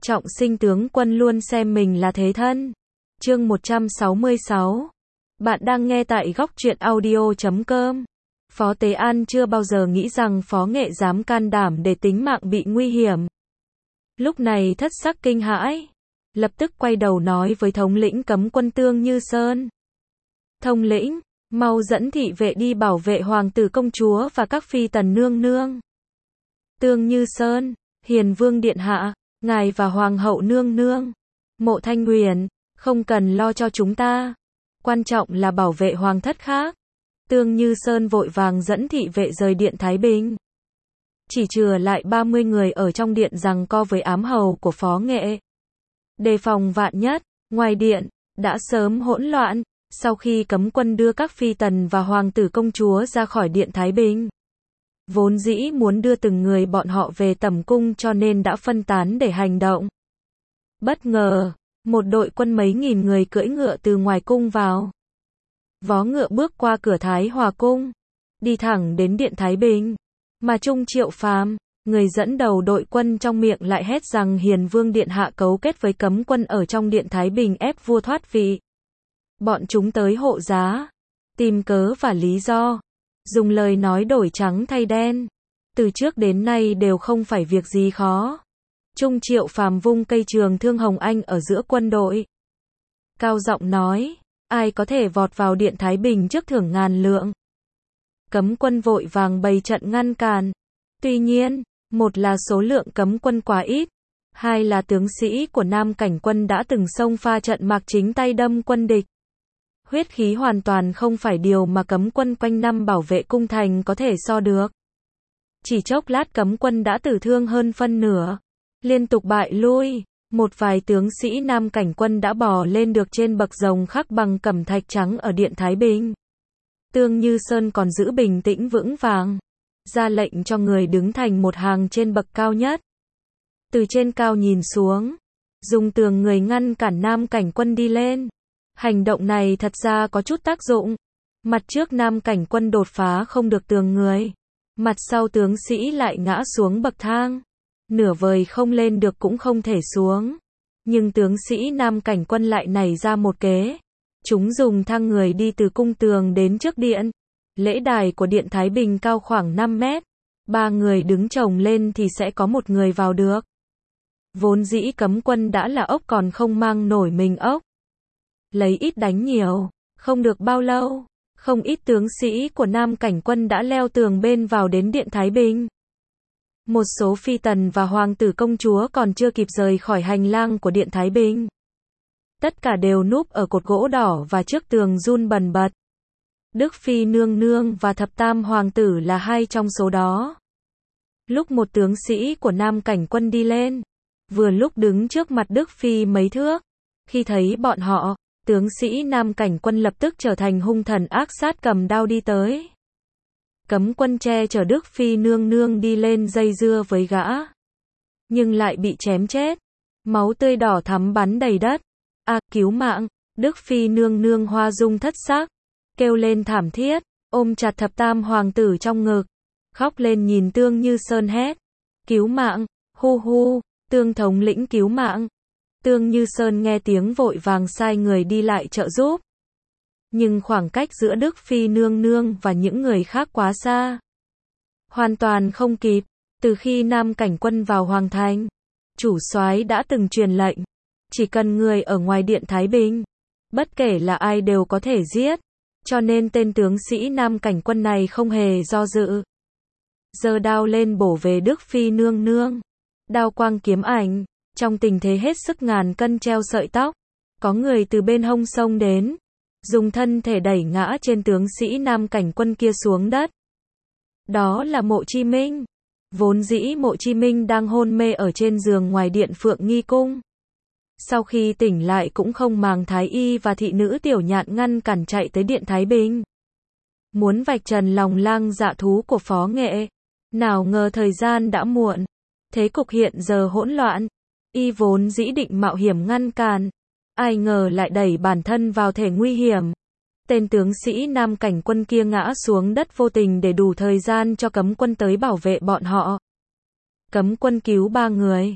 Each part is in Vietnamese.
Trọng sinh tướng quân luôn xem mình là thế thân. Chương 166. Bạn đang nghe tại góc truyện audio.com. Phó Tế An chưa bao giờ nghĩ rằng Phó Nghệ dám can đảm để tính mạng bị nguy hiểm. Lúc này thất sắc kinh hãi, lập tức quay đầu nói với thống lĩnh cấm quân Tương Như Sơn. Thống lĩnh, mau dẫn thị vệ đi bảo vệ hoàng tử công chúa và các phi tần nương nương. Tương Như Sơn, Hiền Vương điện hạ, ngài và hoàng hậu nương nương, Mộ Thanh Huyền, không cần lo cho chúng ta. Quan trọng là bảo vệ hoàng thất khác. Tương Như Sơn vội vàng dẫn thị vệ rời điện Thái Bình. Chỉ chừa lại 30 người ở trong điện giằng co với ám hầu của Phó Nghệ. Đề phòng vạn nhất, ngoài điện, đã sớm hỗn loạn, sau khi cấm quân đưa các phi tần và hoàng tử công chúa ra khỏi điện Thái Bình. Vốn dĩ muốn đưa từng người bọn họ về tẩm cung cho nên đã phân tán để hành động. Bất ngờ, một đội quân mấy nghìn người cưỡi ngựa từ ngoài cung vào. Vó ngựa bước qua cửa Thái Hòa cung, đi thẳng đến điện Thái Bình. Mà Trung Triệu Phàm, người dẫn đầu đội quân trong miệng lại hét rằng Hiền Vương điện hạ cấu kết với cấm quân ở trong điện Thái Bình ép vua thoát vị. Bọn chúng tới hộ giá, tìm cớ và lý do, dùng lời nói đổi trắng thay đen. Từ trước đến nay đều không phải việc gì khó. Trung Triệu Phàm vung cây trường thương hồng anh ở giữa quân đội. Cao giọng nói, ai có thể vọt vào điện Thái Bình trước thưởng ngàn lượng. Cấm quân vội vàng bày trận ngăn cản. Tuy nhiên, một là số lượng cấm quân quá ít, hai là tướng sĩ của Nam Cảnh quân đã từng xông pha trận mạc chính tay đâm quân địch. Huyết khí hoàn toàn không phải điều mà cấm quân quanh năm bảo vệ cung thành có thể so được. Chỉ chốc lát cấm quân đã tử thương hơn phân nửa, liên tục bại lui. Một vài tướng sĩ Nam Cảnh quân đã bò lên được trên bậc rồng khắc bằng cẩm thạch trắng ở điện Thái Bình. Tương Như Sơn còn giữ bình tĩnh vững vàng, ra lệnh cho người đứng thành một hàng trên bậc cao nhất. Từ trên cao nhìn xuống, dùng tường người ngăn cản Nam Cảnh quân đi lên. Hành động này thật ra có chút tác dụng. Mặt trước Nam Cảnh quân đột phá không được tường người, mặt sau tướng sĩ lại ngã xuống bậc thang. Nửa vời không lên được cũng không thể xuống. Nhưng tướng sĩ Nam Cảnh quân lại nảy ra một kế. Chúng dùng thang người đi từ cung tường đến trước điện. Lễ đài của điện Thái Bình cao khoảng 5 mét. 3 người đứng chồng lên thì sẽ có một người vào được. Vốn dĩ cấm quân đã là ốc còn không mang nổi mình ốc. Lấy ít đánh nhiều. Không được bao lâu, không ít tướng sĩ của Nam Cảnh quân đã leo tường bên vào đến điện Thái Bình. Một số phi tần và hoàng tử công chúa còn chưa kịp rời khỏi hành lang của điện Thái Bình. Tất cả đều núp ở cột gỗ đỏ và trước tường run bần bật. Đức Phi nương nương và thập tam hoàng tử là hai trong số đó. Lúc một tướng sĩ của Nam Cảnh quân đi lên, vừa lúc đứng trước mặt Đức Phi mấy thước. Khi thấy bọn họ, tướng sĩ Nam Cảnh quân lập tức trở thành hung thần ác sát cầm đao đi tới. Cấm quân che chở Đức Phi nương nương đi lên dây dưa với gã. Nhưng lại bị chém chết. Máu tươi đỏ thắm bắn đầy đất. Cứu mạng! Đức Phi nương nương hoa dung thất sắc. Kêu lên thảm thiết, ôm chặt thập tam hoàng tử trong ngực. Khóc lên nhìn Tương Như Sơn hét. Cứu mạng! Hu hu! Tương thống lĩnh cứu mạng! Tương Như Sơn nghe tiếng vội vàng sai người đi lại trợ giúp. Nhưng khoảng cách giữa Đức Phi nương nương và những người khác quá xa. Hoàn toàn không kịp. Từ khi Nam Cảnh quân vào Hoàng Thành, chủ soái đã từng truyền lệnh. Chỉ cần người ở ngoài điện Thái Bình, bất kể là ai đều có thể giết. Cho nên tên tướng sĩ Nam Cảnh quân này không hề do dự. Giơ đao lên bổ về Đức Phi nương nương. Đao quang kiếm ảnh, trong tình thế hết sức ngàn cân treo sợi tóc. Có người từ bên hông xông đến, dùng thân thể đẩy ngã trên tướng sĩ Nam Cảnh quân kia xuống đất. Đó là Mộ Chi Minh. Vốn dĩ Mộ Chi Minh đang hôn mê ở trên giường ngoài điện Phượng Nghi cung. Sau khi tỉnh lại cũng không màng thái y và thị nữ Tiểu Nhạn ngăn cản chạy tới điện Thái Bình. Muốn vạch trần lòng lang dạ thú của Phó Nghệ. Nào ngờ thời gian đã muộn. Thế cục hiện giờ hỗn loạn. Y vốn dĩ định mạo hiểm ngăn cản. Ai ngờ lại đẩy bản thân vào thể nguy hiểm. Tên tướng sĩ Nam Cảnh quân kia ngã xuống đất vô tình để đủ thời gian cho cấm quân tới bảo vệ bọn họ. Cấm quân cứu 3 người.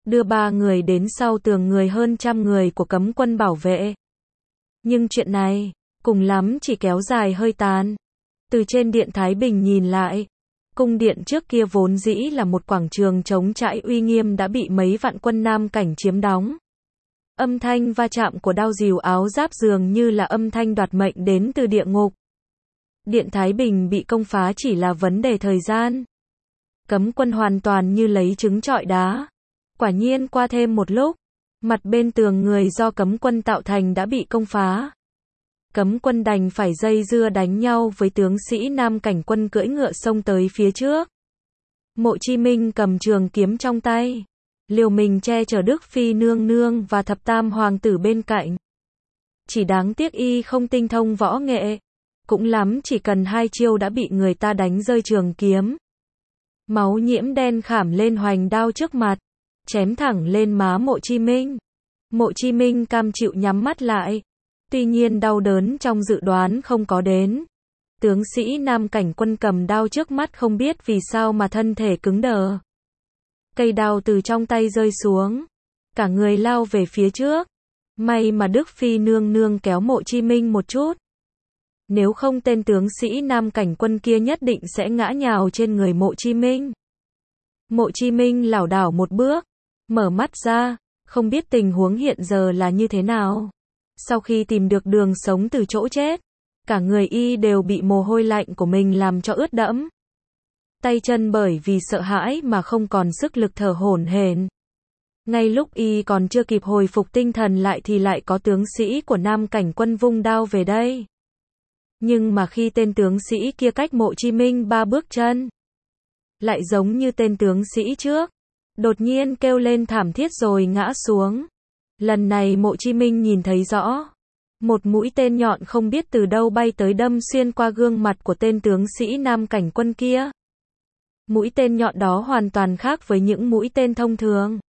đưa 3 người đến sau tường người hơn trăm người của cấm quân bảo vệ. Nhưng chuyện này, cùng lắm chỉ kéo dài hơi tàn. Từ trên điện Thái Bình nhìn lại, cung điện trước kia vốn dĩ là một quảng trường trống trải uy nghiêm đã bị mấy vạn quân Nam Cảnh chiếm đóng. Âm thanh va chạm của đao rìu áo giáp dường như là âm thanh đoạt mệnh đến từ địa ngục. Điện Thái Bình bị công phá chỉ là vấn đề thời gian. Cấm quân hoàn toàn như lấy trứng trọi đá. Quả nhiên qua thêm một lúc, mặt bên tường người do cấm quân tạo thành đã bị công phá. Cấm quân đành phải dây dưa đánh nhau với tướng sĩ Nam Cảnh quân cưỡi ngựa xông tới phía trước. Mộ Chí Minh cầm trường kiếm trong tay, liều mình che chở Đức Phi nương nương và thập tam hoàng tử bên cạnh. Chỉ đáng tiếc y không tinh thông võ nghệ, cũng lắm chỉ cần 2 chiêu đã bị người ta đánh rơi trường kiếm. Máu nhiễm đen khảm lên hoành đao trước mặt, chém thẳng lên má Mộ Chí Minh. Mộ Chí Minh cam chịu nhắm mắt lại. Tuy nhiên đau đớn trong dự đoán không có đến. Tướng sĩ Nam Cảnh quân cầm đao trước mắt không biết vì sao mà thân thể cứng đờ. Cây đao từ trong tay rơi xuống. Cả người lao về phía trước. May mà Đức Phi nương nương kéo Mộ Chí Minh một chút. Nếu không tên tướng sĩ Nam Cảnh quân kia nhất định sẽ ngã nhào trên người Mộ Chí Minh. Mộ Chí Minh lảo đảo một bước, mở mắt ra, không biết tình huống hiện giờ là như thế nào. Sau khi tìm được đường sống từ chỗ chết, cả người y đều bị mồ hôi lạnh của mình làm cho ướt đẫm. Tay chân bởi vì sợ hãi mà không còn sức lực thở hổn hển. Ngay lúc y còn chưa kịp hồi phục tinh thần lại thì lại có tướng sĩ của Nam Cảnh quân vung đao về đây. Nhưng mà khi tên tướng sĩ kia cách Mộ Chí Minh 3 bước chân, lại giống như tên tướng sĩ trước, đột nhiên kêu lên thảm thiết rồi ngã xuống. Lần này Mộ Chí Minh nhìn thấy rõ. Một mũi tên nhọn không biết từ đâu bay tới đâm xuyên qua gương mặt của tên tướng sĩ Nam Cảnh quân kia. Mũi tên nhọn đó hoàn toàn khác với những mũi tên thông thường.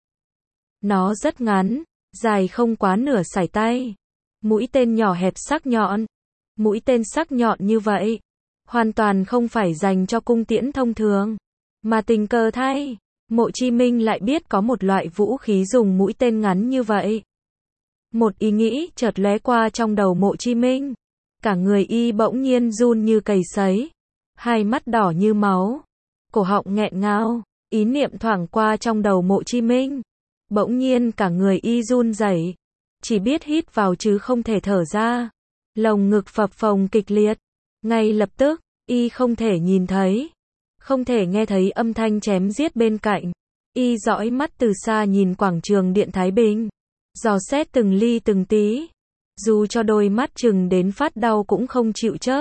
Nó rất ngắn, dài không quá nửa sải tay. Mũi tên nhỏ hẹp sắc nhọn. Mũi tên sắc nhọn như vậy, hoàn toàn không phải dành cho cung tiễn thông thường. Mà tình cờ thay, Mộ Chí Minh lại biết có một loại vũ khí dùng mũi tên ngắn như vậy. Một ý nghĩ chợt lóe qua trong đầu Mộ Chí Minh. Cả người y bỗng nhiên run như cầy sấy. Hai mắt đỏ như máu. Cổ họng nghẹn ngào. Ý niệm thoảng qua trong đầu Mộ Chí Minh. Bỗng nhiên cả người y run rẩy. Chỉ biết hít vào chứ không thể thở ra. Lồng ngực phập phồng kịch liệt. Ngay lập tức, y không thể nhìn thấy. Không thể nghe thấy âm thanh chém giết bên cạnh. Y dõi mắt từ xa nhìn quảng trường điện Thái Bình. Dò xét từng ly từng tí. Dù cho đôi mắt chừng đến phát đau cũng không chịu chớp.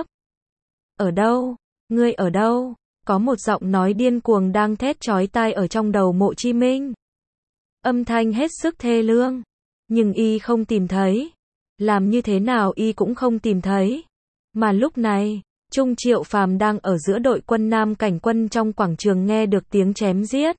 Ở đâu? Ngươi ở đâu? Có một giọng nói điên cuồng đang thét chói tai ở trong đầu Mộ Chí Minh. Âm thanh hết sức thê lương. Nhưng y không tìm thấy. Làm như thế nào y cũng không tìm thấy. Mà lúc này, Trung Triệu Phàm đang ở giữa đội quân Nam Cảnh quân trong quảng trường nghe được tiếng chém giết.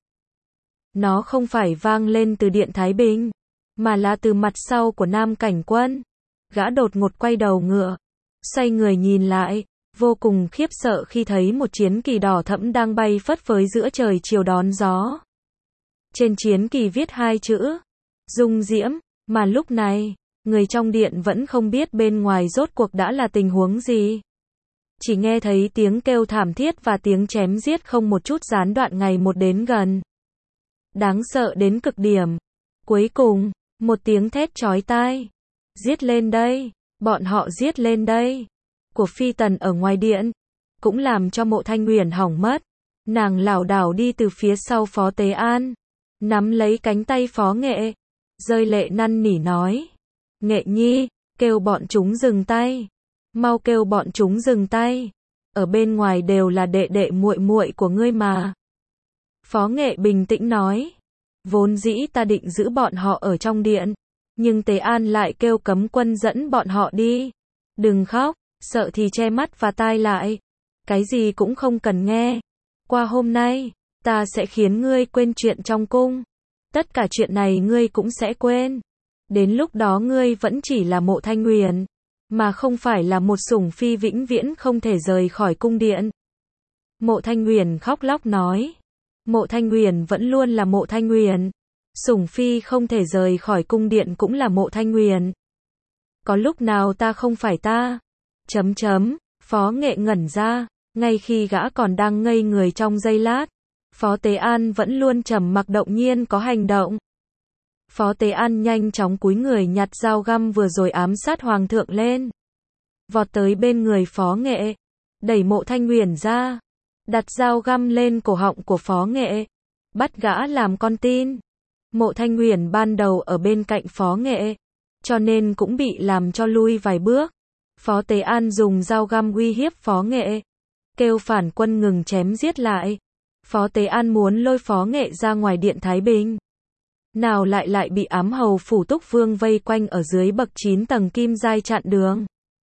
Nó không phải vang lên từ điện Thái Bình, mà là từ mặt sau của Nam Cảnh quân. Gã đột ngột quay đầu ngựa, xoay người nhìn lại, vô cùng khiếp sợ khi thấy một chiến kỳ đỏ thẫm đang bay phất phới giữa trời chiều đón gió. Trên chiến kỳ viết 2 chữ, Dung Diễm, mà lúc này, người trong điện vẫn không biết bên ngoài rốt cuộc đã là tình huống gì. Chỉ nghe thấy tiếng kêu thảm thiết và tiếng chém giết không một chút gián đoạn ngày một đến gần. Đáng sợ đến cực điểm. Cuối cùng, một tiếng thét chói tai. Giết lên đây, bọn họ giết lên đây. Của Phi Tần ở ngoài điện, cũng làm cho Mộ Thanh Uyển hỏng mất. Nàng lảo đảo đi từ phía sau Phó Tế An, nắm lấy cánh tay Phó Nghệ, rơi lệ năn nỉ nói. Nghệ nhi, kêu bọn chúng dừng tay. Mau kêu bọn chúng dừng tay. Ở bên ngoài đều là đệ đệ muội muội của ngươi mà. Phó Nghệ bình tĩnh nói. Vốn dĩ ta định giữ bọn họ ở trong điện. Nhưng Tế An lại kêu cấm quân dẫn bọn họ đi. Đừng khóc, sợ thì che mắt và tai lại. Cái gì cũng không cần nghe. Qua hôm nay, ta sẽ khiến ngươi quên chuyện trong cung. Tất cả chuyện này ngươi cũng sẽ quên. Đến lúc đó ngươi vẫn chỉ là Mộ Thanh Uyển, mà không phải là một sủng phi vĩnh viễn không thể rời khỏi cung điện. Mộ Thanh Uyển khóc lóc nói. Mộ Thanh Uyển vẫn luôn là Mộ Thanh Uyển. Sủng phi không thể rời khỏi cung điện cũng là Mộ Thanh Huyền. Có lúc nào ta không phải ta? Phó Nghệ ngẩn ra, ngay khi gã còn đang ngây người trong giây lát. Phó Tế An vẫn luôn trầm mặc đột nhiên có hành động. Phó Tế An nhanh chóng cúi người nhặt dao găm vừa rồi ám sát hoàng thượng lên. Vọt tới bên người Phó Nghệ, đẩy Mộ Thanh Huyền ra, đặt dao găm lên cổ họng của Phó Nghệ, bắt gã làm con tin. Mộ Thanh Huyền ban đầu ở bên cạnh Phó Nghệ, cho nên cũng bị làm cho lui vài bước. Phó Tế An dùng dao găm uy hiếp Phó Nghệ, kêu phản quân ngừng chém giết lại. Phó Tế An muốn lôi Phó Nghệ ra ngoài điện Thái Bình. Nào lại bị ám hầu phủ Túc Vương vây quanh ở dưới bậc 9 tầng kim giai chặn đường.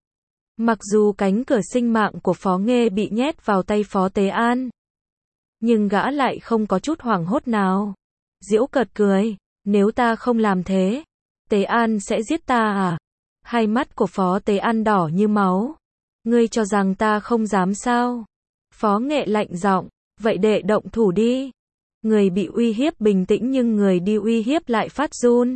Mặc dù cánh cửa sinh mạng của Phó Nghệ bị nhét vào tay Phó Tế An, nhưng gã lại không có chút hoảng hốt nào. Giễu cợt cười, nếu ta không làm thế, Tế An sẽ giết ta à? Hai mắt của Phó Tế An đỏ như máu. Ngươi cho rằng ta không dám sao? Phó Nghệ lạnh giọng, vậy đệ động thủ đi. Người bị uy hiếp bình tĩnh nhưng người đi uy hiếp lại phát run.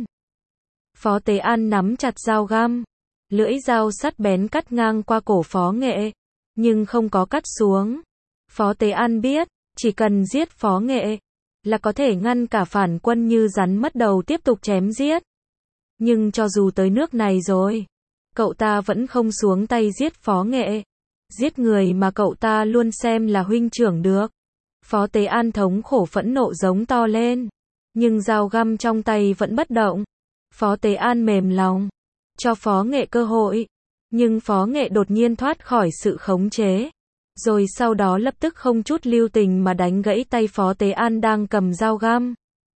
Phó Tế An nắm chặt dao găm, lưỡi dao sắt bén cắt ngang qua cổ Phó Nghệ, nhưng không có cắt xuống. Phó Tế An biết, chỉ cần giết Phó Nghệ là có thể ngăn cả phản quân như rắn mất đầu tiếp tục chém giết. Nhưng cho dù tới nước này rồi, cậu ta vẫn không xuống tay giết Phó Nghệ. Giết người mà cậu ta luôn xem là huynh trưởng được. Phó Tế An thống khổ phẫn nộ giống to lên, nhưng dao găm trong tay vẫn bất động. Phó Tế An mềm lòng, cho Phó Nghệ cơ hội, nhưng Phó Nghệ đột nhiên thoát khỏi sự khống chế, rồi sau đó lập tức không chút lưu tình mà đánh gãy tay Phó Tế An đang cầm dao găm,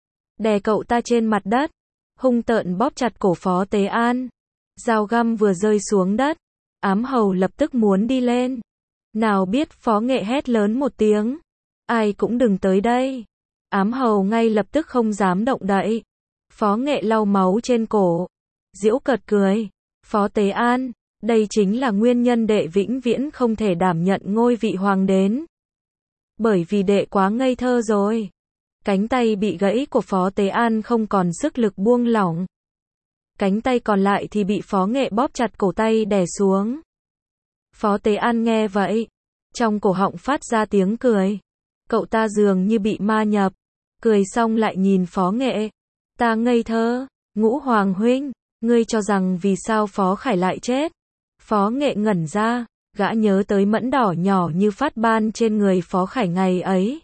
đè cậu ta trên mặt đất, hung tợn bóp chặt cổ Phó Tế An. Dao găm vừa rơi xuống đất, ám hầu lập tức muốn đi lên. Nào biết Phó Nghệ hét lớn một tiếng, ai cũng đừng tới đây. Ám hầu ngay lập tức không dám động đậy. Phó Nghệ lau máu trên cổ, giễu cợt cười, Phó Tế An, đây chính là nguyên nhân đệ vĩnh viễn không thể đảm nhận ngôi vị hoàng đế. Bởi vì đệ quá ngây thơ rồi. Cánh tay bị gãy của Phó Tế An không còn sức lực buông lỏng. Cánh tay còn lại thì bị Phó Nghệ bóp chặt cổ tay đè xuống. Phó Tế An nghe vậy, trong cổ họng phát ra tiếng cười. Cậu ta dường như bị ma nhập, cười xong lại nhìn Phó Nghệ. Ta ngây thơ, Ngũ Hoàng huynh, ngươi cho rằng vì sao Phó Khải lại chết? Phó Nghệ ngẩn ra, gã nhớ tới mẫn đỏ nhỏ như phát ban trên người Phó Khải ngày ấy.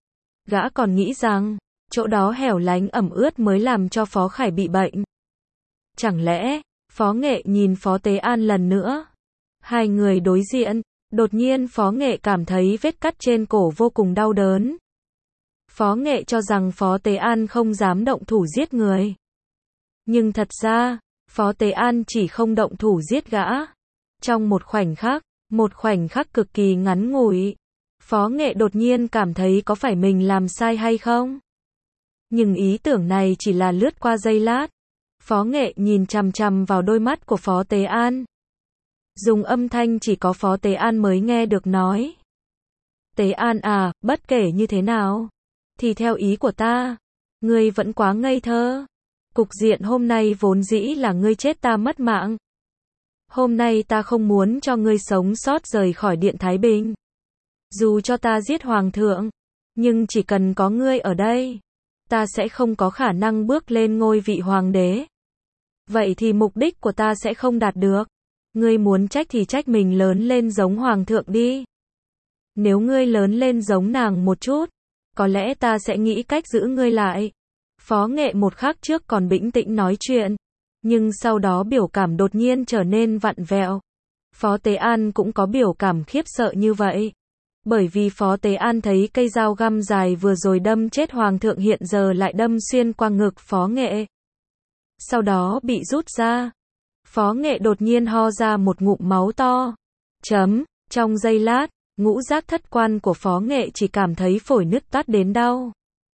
Gã còn nghĩ rằng, chỗ đó hẻo lánh ẩm ướt mới làm cho Phó Khải bị bệnh. Chẳng lẽ, Phó Nghệ nhìn Phó Tế An lần nữa? Hai người đối diện, đột nhiên Phó Nghệ cảm thấy vết cắt trên cổ vô cùng đau đớn. Phó Nghệ cho rằng Phó Tế An không dám động thủ giết người. Nhưng thật ra, Phó Tế An chỉ không động thủ giết gã. Trong một khoảnh khắc cực kỳ ngắn ngủi, Phó Nghệ đột nhiên cảm thấy có phải mình làm sai hay không? Nhưng ý tưởng này chỉ là lướt qua giây lát. Phó Nghệ nhìn chằm chằm vào đôi mắt của Phó Tế An. Dùng âm thanh chỉ có Phó Tế An mới nghe được nói. Tế An à, bất kể như thế nào, thì theo ý của ta, ngươi vẫn quá ngây thơ. Cục diện hôm nay vốn dĩ là ngươi chết ta mất mạng. Hôm nay ta không muốn cho ngươi sống sót rời khỏi điện Thái Bình. Dù cho ta giết hoàng thượng, nhưng chỉ cần có ngươi ở đây, ta sẽ không có khả năng bước lên ngôi vị hoàng đế. Vậy thì mục đích của ta sẽ không đạt được. Ngươi muốn trách thì trách mình lớn lên giống hoàng thượng đi. Nếu ngươi lớn lên giống nàng một chút, có lẽ ta sẽ nghĩ cách giữ ngươi lại. Phó Nghệ một khắc trước còn bình tĩnh nói chuyện, nhưng sau đó biểu cảm đột nhiên trở nên vặn vẹo. Phó Tế An cũng có biểu cảm khiếp sợ như vậy. Bởi vì Phó Tế An thấy cây dao găm dài vừa rồi đâm chết hoàng thượng hiện giờ lại đâm xuyên qua ngực Phó Nghệ. Sau đó bị rút ra. Phó Nghệ đột nhiên ho ra một ngụm máu to. Trong giây lát, ngũ giác thất quan của Phó Nghệ chỉ cảm thấy phổi nứt toát đến đau.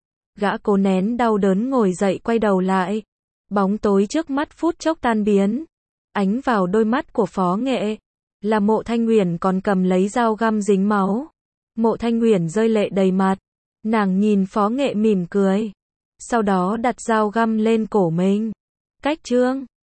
Gã cố nén đau đớn ngồi dậy quay đầu lại. Bóng tối trước mắt phút chốc tan biến. Ánh vào đôi mắt của Phó Nghệ là Mộ Thanh Huyền còn cầm lấy dao găm dính máu. Mộ Thanh Huyền rơi lệ đầy mặt. Nàng nhìn Phó Nghệ mỉm cười. sau đó đặt dao găm lên cổ mình. Cách chương